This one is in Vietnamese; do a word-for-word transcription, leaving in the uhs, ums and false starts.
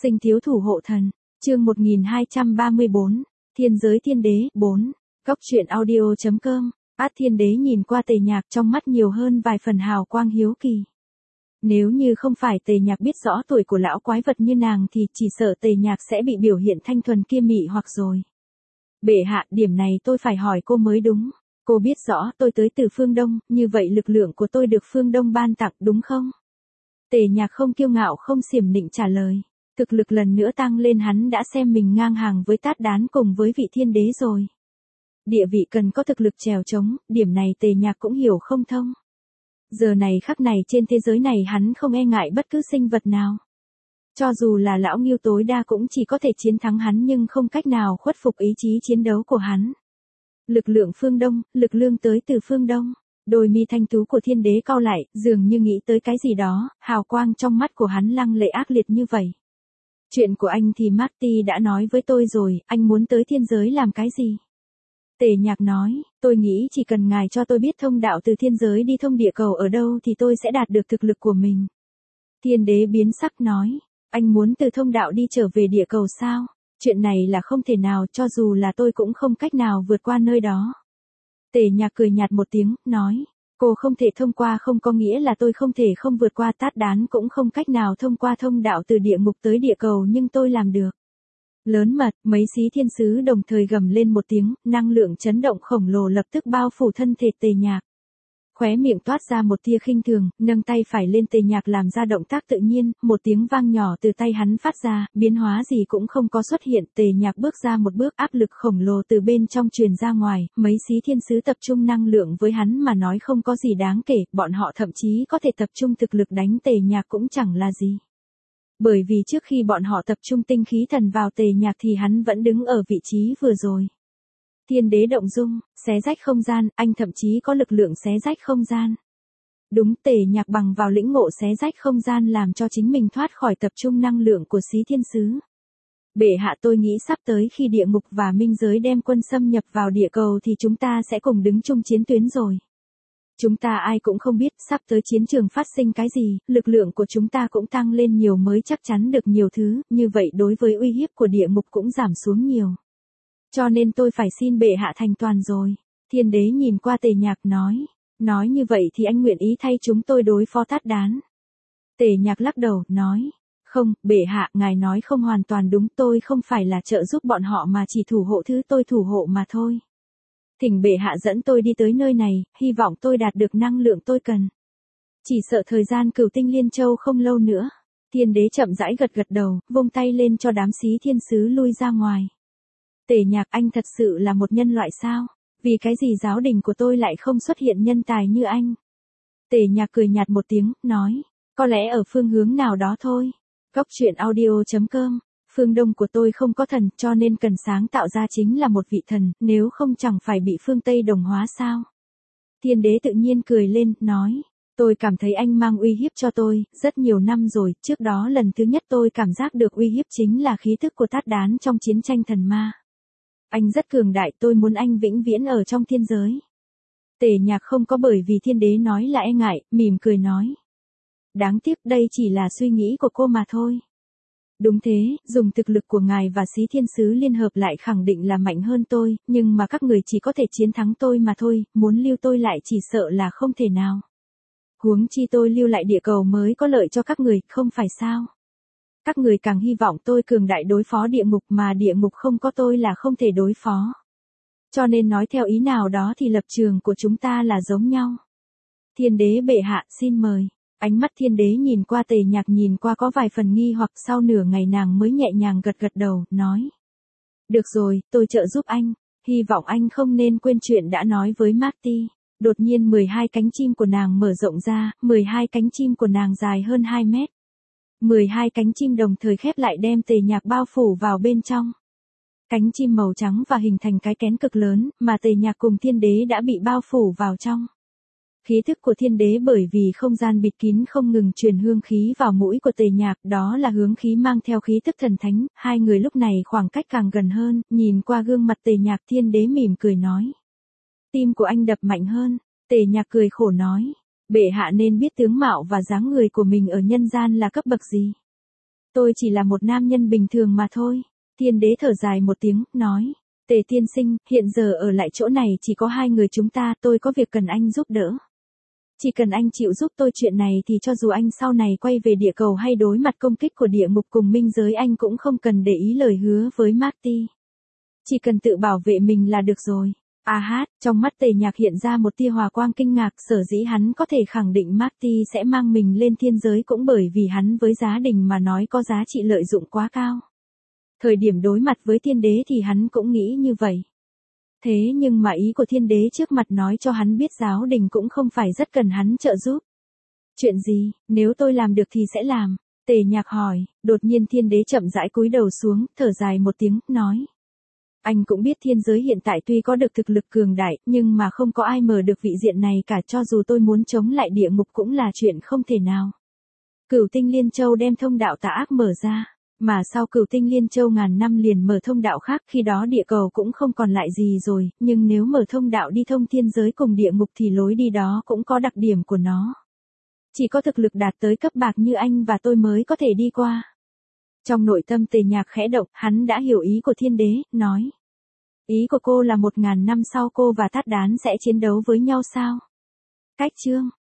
Sinh thiếu thủ hộ thần, chương một nghìn hai trăm ba mươi bốn, Thiên giới thiên đế, bốn, Góc truyện audio.com, Át thiên đế nhìn qua Tề Nhạc trong mắt nhiều hơn vài phần hào quang hiếu kỳ. Nếu như không phải Tề Nhạc biết rõ tuổi của lão quái vật như nàng thì chỉ sợ Tề Nhạc sẽ bị biểu hiện thanh thuần kia mị hoặc rồi. Bệ hạ, điểm này tôi phải hỏi cô mới đúng. Cô biết rõ tôi tới từ phương Đông, như vậy lực lượng của tôi được phương Đông ban tặng đúng không? Tề Nhạc không kiêu ngạo không xiểm nịnh trả lời. Thực lực lần nữa tăng lên, hắn đã xem mình ngang hàng với Tát Đán cùng với vị thiên đế rồi. Địa vị cần có thực lực trèo trống, điểm này Tề Nhạc cũng hiểu không thông. Giờ này khắc này trên thế giới này hắn không e ngại bất cứ sinh vật nào. Cho dù là lão Ngưu tối đa cũng chỉ có thể chiến thắng hắn nhưng không cách nào khuất phục ý chí chiến đấu của hắn. Lực lượng phương Đông, lực lượng tới từ phương Đông. Đôi mi thanh tú của thiên đế cau lại, dường như nghĩ tới cái gì đó, hào quang trong mắt của hắn lăng lệ ác liệt như vậy. Chuyện của anh thì Marty đã nói với tôi rồi, anh muốn tới thiên giới làm cái gì? Tề Nhạc nói, tôi nghĩ chỉ cần ngài cho tôi biết thông đạo từ thiên giới đi thông địa cầu ở đâu thì tôi sẽ đạt được thực lực của mình. Thiên đế biến sắc nói, anh muốn từ thông đạo đi trở về địa cầu sao? Chuyện này là không thể nào, cho dù là tôi cũng không cách nào vượt qua nơi đó. Tề Nhạc cười nhạt một tiếng, nói, cô không thể thông qua không có nghĩa là tôi không thể không vượt qua, Tát Đán cũng không cách nào thông qua thông đạo từ địa ngục tới địa cầu nhưng tôi làm được. Lớn mật, mấy xí thiên sứ đồng thời gầm lên một tiếng, năng lượng chấn động khổng lồ lập tức bao phủ thân thể Tề Nhạc. Khóe miệng toát ra một tia khinh thường, nâng tay phải lên, Tề Nhạc làm ra động tác tự nhiên, một tiếng vang nhỏ từ tay hắn phát ra, biến hóa gì cũng không có xuất hiện, Tề Nhạc bước ra một bước, áp lực khổng lồ từ bên trong truyền ra ngoài, mấy xí thiên sứ tập trung năng lượng với hắn mà nói không có gì đáng kể, bọn họ thậm chí có thể tập trung thực lực đánh Tề Nhạc cũng chẳng là gì. Bởi vì trước khi bọn họ tập trung tinh khí thần vào Tề Nhạc thì hắn vẫn đứng ở vị trí vừa rồi. Thiên đế động dung, xé rách không gian, anh thậm chí có lực lượng xé rách không gian. Đúng, Tề Nhạc bằng vào lĩnh ngộ xé rách không gian làm cho chính mình thoát khỏi tập trung năng lượng của xí thiên sứ. Bệ hạ, tôi nghĩ sắp tới khi địa ngục và minh giới đem quân xâm nhập vào địa cầu thì chúng ta sẽ cùng đứng chung chiến tuyến rồi. Chúng ta ai cũng không biết sắp tới chiến trường phát sinh cái gì, lực lượng của chúng ta cũng tăng lên nhiều mới chắc chắn được nhiều thứ, như vậy đối với uy hiếp của địa ngục cũng giảm xuống nhiều. Cho nên tôi phải xin bệ hạ thành toàn rồi. Thiên đế nhìn qua Tề Nhạc nói, nói như vậy thì anh nguyện ý thay chúng tôi đối phó Tát Đán. Tề Nhạc lắc đầu, nói, không, bệ hạ, ngài nói không hoàn toàn đúng, tôi không phải là trợ giúp bọn họ mà chỉ thủ hộ thứ tôi thủ hộ mà thôi. Thỉnh bệ hạ dẫn tôi đi tới nơi này, hy vọng tôi đạt được năng lượng tôi cần. Chỉ sợ thời gian Cửu Tinh Liên Châu không lâu nữa. Thiên đế chậm rãi gật gật đầu, vung tay lên cho đám xí thiên sứ lui ra ngoài. Tề Nhạc, anh thật sự là một nhân loại sao? Vì cái gì giáo đình của tôi lại không xuất hiện nhân tài như anh? Tề Nhạc cười nhạt một tiếng, nói, có lẽ ở phương hướng nào đó thôi. Góc truyện audio.com, phương Đông của tôi không có thần cho nên cần sáng tạo ra chính là một vị thần, nếu không chẳng phải bị phương Tây đồng hóa sao? Thiên đế tự nhiên cười lên, nói, tôi cảm thấy anh mang uy hiếp cho tôi, rất nhiều năm rồi, trước đó lần thứ nhất tôi cảm giác được uy hiếp chính là khí thức của Tát Đán trong chiến tranh thần ma. Anh rất cường đại, tôi muốn anh vĩnh viễn ở trong thiên giới. Tề Nhạc không có bởi vì thiên đế nói là e ngại, mỉm cười nói. Đáng tiếc đây chỉ là suy nghĩ của cô mà thôi. Đúng thế, dùng thực lực của ngài và xí thiên sứ liên hợp lại khẳng định là mạnh hơn tôi, nhưng mà các người chỉ có thể chiến thắng tôi mà thôi, muốn lưu tôi lại chỉ sợ là không thể nào. Huống chi tôi lưu lại địa cầu mới có lợi cho các người, không phải sao? Các người càng hy vọng tôi cường đại đối phó địa ngục mà địa ngục không có tôi là không thể đối phó. Cho nên nói theo ý nào đó thì lập trường của chúng ta là giống nhau. Thiên đế bệ hạ, xin mời. Ánh mắt thiên đế nhìn qua Tề Nhạc nhìn qua có vài phần nghi hoặc, sau nửa ngày nàng mới nhẹ nhàng gật gật đầu, nói. Được rồi, tôi trợ giúp anh, hy vọng anh không nên quên chuyện đã nói với Marty. Đột nhiên mười hai cánh chim của nàng mở rộng ra, mười hai cánh chim của nàng dài hơn hai mét. mười hai cánh chim đồng thời khép lại đem Tề Nhạc bao phủ vào bên trong. Cánh chim màu trắng và hình thành cái kén cực lớn, mà Tề Nhạc cùng thiên đế đã bị bao phủ vào trong. Khí thức của thiên đế bởi vì không gian bịt kín không ngừng truyền hương khí vào mũi của Tề Nhạc, đó là hướng khí mang theo khí thức thần thánh, hai người lúc này khoảng cách càng gần hơn, nhìn qua gương mặt Tề Nhạc, thiên đế mỉm cười nói. Tim của anh đập mạnh hơn, Tề Nhạc cười khổ nói. Bệ hạ nên biết tướng mạo và dáng người của mình ở nhân gian là cấp bậc gì. Tôi chỉ là một nam nhân bình thường mà thôi. Thiên đế thở dài một tiếng, nói. Tề tiên sinh, hiện giờ ở lại chỗ này chỉ có hai người chúng ta, tôi có việc cần anh giúp đỡ. Chỉ cần anh chịu giúp tôi chuyện này thì cho dù anh sau này quay về địa cầu hay đối mặt công kích của địa ngục cùng minh giới anh cũng không cần để ý lời hứa với Marty. Chỉ cần tự bảo vệ mình là được rồi. A hát, trong mắt Tề Nhạc hiện ra một tia hòa quang kinh ngạc, sở dĩ hắn có thể khẳng định Marty sẽ mang mình lên thiên giới cũng bởi vì hắn với giá đình mà nói có giá trị lợi dụng quá cao. Thời điểm đối mặt với thiên đế thì hắn cũng nghĩ như vậy. Thế nhưng mà ý của thiên đế trước mặt nói cho hắn biết giáo đình cũng không phải rất cần hắn trợ giúp. Chuyện gì, nếu tôi làm được thì sẽ làm. Tề Nhạc hỏi, đột nhiên thiên đế chậm rãi cúi đầu xuống, thở dài một tiếng, nói. Anh cũng biết thiên giới hiện tại tuy có được thực lực cường đại, nhưng mà không có ai mở được vị diện này cả, cho dù tôi muốn chống lại địa ngục cũng là chuyện không thể nào. Cửu tinh liên châu đem thông đạo tà ác mở ra, mà sau cửu tinh liên châu ngàn năm liền mở thông đạo khác, khi đó địa cầu cũng không còn lại gì rồi, nhưng nếu mở thông đạo đi thông thiên giới cùng địa ngục thì lối đi đó cũng có đặc điểm của nó. Chỉ có thực lực đạt tới cấp bạc như anh và tôi mới có thể đi qua. Trong nội tâm Tề Nhạc khẽ động, hắn đã hiểu ý của thiên đế, nói. Ý của cô là một ngàn năm sau cô và Thát Đán sẽ chiến đấu với nhau sao? Cách chương